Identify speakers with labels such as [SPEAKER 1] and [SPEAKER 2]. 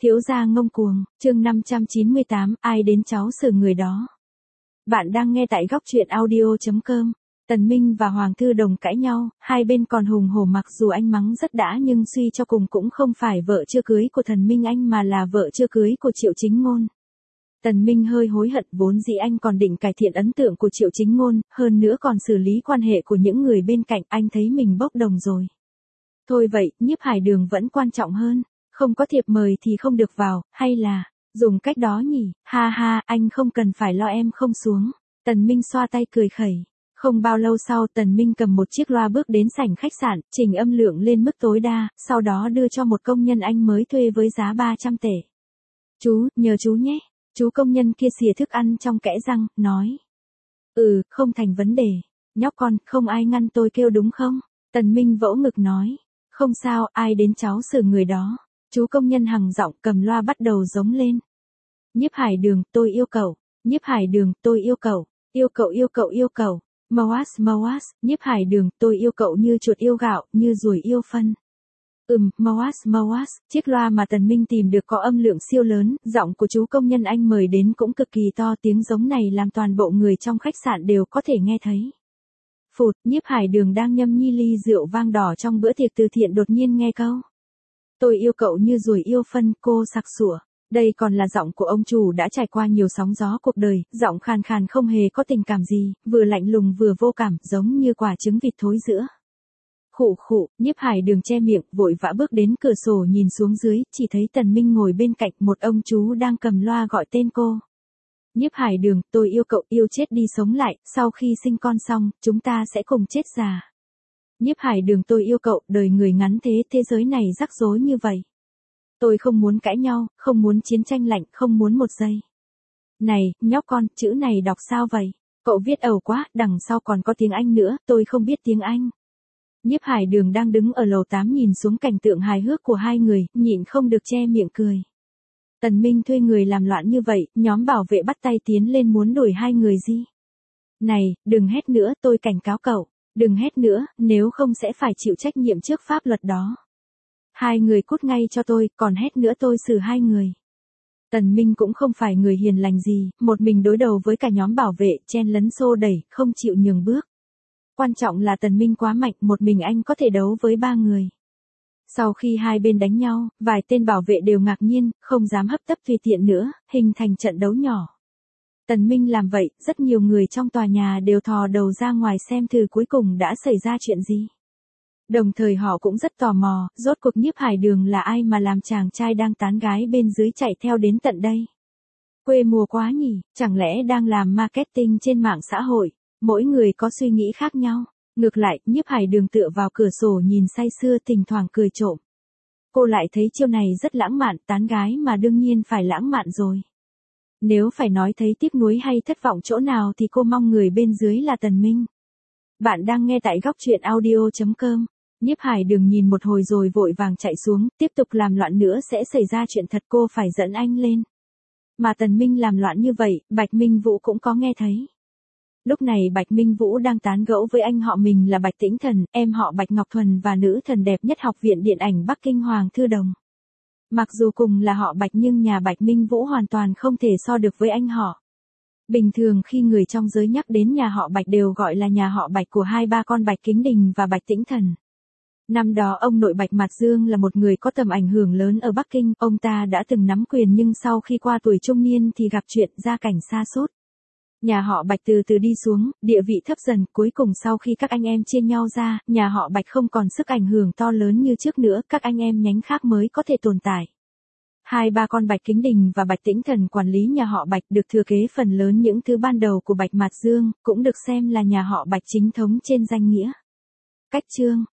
[SPEAKER 1] Thiếu gia ngông cuồng, chương 598, ai đến cháu xử người đó. Bạn đang nghe tại góc truyện audio.com. Tần Minh và Hoàng Thư Đồng cãi nhau, hai bên còn hùng hổ mặc dù anh mắng rất đã nhưng suy cho cùng cũng không phải vợ chưa cưới của Thần Minh Anh mà là vợ chưa cưới của Triệu Chính Ngôn. Tần Minh hơi hối hận, vốn dĩ anh còn định cải thiện ấn tượng của Triệu Chính Ngôn, hơn nữa còn xử lý quan hệ của những người bên cạnh, anh thấy mình bốc đồng rồi. Thôi vậy, Nhiếp Hải Đường vẫn quan trọng hơn. Không có thiệp mời thì không được vào, hay là, dùng cách đó nhỉ, ha ha, anh không cần phải lo em không xuống. Tần Minh xoa tay cười khẩy. Không bao lâu sau Tần Minh cầm một chiếc loa bước đến sảnh khách sạn, chỉnh âm lượng lên mức tối đa, sau đó đưa cho một công nhân anh mới thuê với giá 300 tệ. Chú, nhờ chú nhé. Chú công nhân kia xìa thức ăn trong kẽ răng, nói. Không thành vấn đề. Nhóc con, không ai ngăn tôi kêu đúng không? Tần Minh vỗ ngực nói. Không sao, ai đến cháu xử người đó. Chú công nhân hằng giọng cầm loa bắt đầu giống lên. Nhiếp Hải Đường, tôi yêu cậu. Nhiếp Hải Đường, tôi yêu cậu. Yêu cậu yêu cậu yêu cậu. Moas, Nhiếp Hải Đường, tôi yêu cậu như chuột yêu gạo, như ruồi yêu phân. Moas, chiếc loa mà Tần Minh tìm được có âm lượng siêu lớn, giọng của chú công nhân anh mời đến cũng cực kỳ to, tiếng giống này làm toàn bộ người trong khách sạn đều có thể nghe thấy. Phụt, Nhiếp Hải Đường đang nhâm nhi ly rượu vang đỏ trong bữa tiệc từ thiện đột nhiên nghe câu. Tôi yêu cậu như ruồi yêu phân, cô sặc sủa. Đây còn là giọng của ông chủ đã trải qua nhiều sóng gió cuộc đời, giọng khàn khàn không hề có tình cảm gì, vừa lạnh lùng vừa vô cảm, giống như quả trứng vịt thối giữa. Khụ, Nhiếp Hải Đường che miệng, vội vã bước đến cửa sổ nhìn xuống dưới, chỉ thấy Tần Minh ngồi bên cạnh, một ông chú đang cầm loa gọi tên cô. Nhiếp Hải Đường, tôi yêu cậu, yêu chết đi sống lại, sau khi sinh con xong, chúng ta sẽ cùng chết già. Nhiếp Hải Đường, tôi yêu cậu, đời người ngắn thế, thế giới này rắc rối như vậy. Tôi không muốn cãi nhau, không muốn chiến tranh lạnh, không muốn một giây. Này, nhóc con, chữ này đọc sao vậy? Cậu viết ẩu quá, đằng sau còn có tiếng Anh nữa, tôi không biết tiếng Anh. Nhiếp Hải Đường đang đứng ở lầu 8 nhìn xuống cảnh tượng hài hước của hai người, nhịn không được che miệng cười. Tần Minh thuê người làm loạn như vậy, nhóm bảo vệ bắt tay tiến lên muốn đuổi hai người gì. Này, đừng hét nữa, tôi cảnh cáo cậu. Đừng hét nữa, nếu không sẽ phải chịu trách nhiệm trước pháp luật đó. Hai người cút ngay cho tôi, còn hét nữa tôi xử hai người. Tần Minh cũng không phải người hiền lành gì, một mình đối đầu với cả nhóm bảo vệ, chen lấn xô đẩy, không chịu nhường bước. Quan trọng là Tần Minh quá mạnh, một mình anh có thể đấu với ba người. Sau khi hai bên đánh nhau, vài tên bảo vệ đều ngạc nhiên, không dám hấp tấp tùy tiện nữa, hình thành trận đấu nhỏ. Tần Minh làm vậy, rất nhiều người trong tòa nhà đều thò đầu ra ngoài xem thử cuối cùng đã xảy ra chuyện gì. Đồng thời họ cũng rất tò mò, rốt cuộc Nhiếp Hải Đường là ai mà làm chàng trai đang tán gái bên dưới chạy theo đến tận đây. Quê mùa quá nhỉ, chẳng lẽ đang làm marketing trên mạng xã hội, mỗi người có suy nghĩ khác nhau. Ngược lại, Nhiếp Hải Đường tựa vào cửa sổ nhìn say sưa thỉnh thoảng cười trộm. Cô lại thấy chiêu này rất lãng mạn, tán gái mà đương nhiên phải lãng mạn rồi. Nếu phải nói thấy tiếc nuối hay thất vọng chỗ nào thì cô mong người bên dưới là Tần Minh. Bạn đang nghe tại góc truyện audio.com. Nhiếp Hải Đường nhìn một hồi rồi vội vàng chạy xuống, tiếp tục làm loạn nữa sẽ xảy ra chuyện thật, cô phải dẫn anh lên. Mà Tần Minh làm loạn như vậy, Bạch Minh Vũ cũng có nghe thấy. Lúc này Bạch Minh Vũ đang tán gẫu với anh họ mình là Bạch Tĩnh Thần, em họ Bạch Ngọc Thuần và nữ thần đẹp nhất học viện điện ảnh Bắc Kinh Hoàng Thư Đồng. Mặc dù cùng là họ Bạch nhưng nhà Bạch Minh Vũ hoàn toàn không thể so được với anh họ. Bình thường khi người trong giới nhắc đến nhà họ Bạch đều gọi là nhà họ Bạch của hai ba con Bạch Kính Đình và Bạch Tĩnh Thần. Năm đó ông nội Bạch Mạt Dương là một người có tầm ảnh hưởng lớn ở Bắc Kinh, ông ta đã từng nắm quyền nhưng sau khi qua tuổi trung niên thì gặp chuyện gia cảnh sa sút. Nhà họ Bạch từ từ đi xuống, địa vị thấp dần, cuối cùng sau khi các anh em chia nhau ra, nhà họ Bạch không còn sức ảnh hưởng to lớn như trước nữa, các anh em nhánh khác mới có thể tồn tại. Hai ba con Bạch Kính Đình và Bạch Tĩnh Thần quản lý nhà họ Bạch được thừa kế phần lớn những thứ ban đầu của Bạch Mạt Dương, cũng được xem là nhà họ Bạch chính thống trên danh nghĩa. Cách chương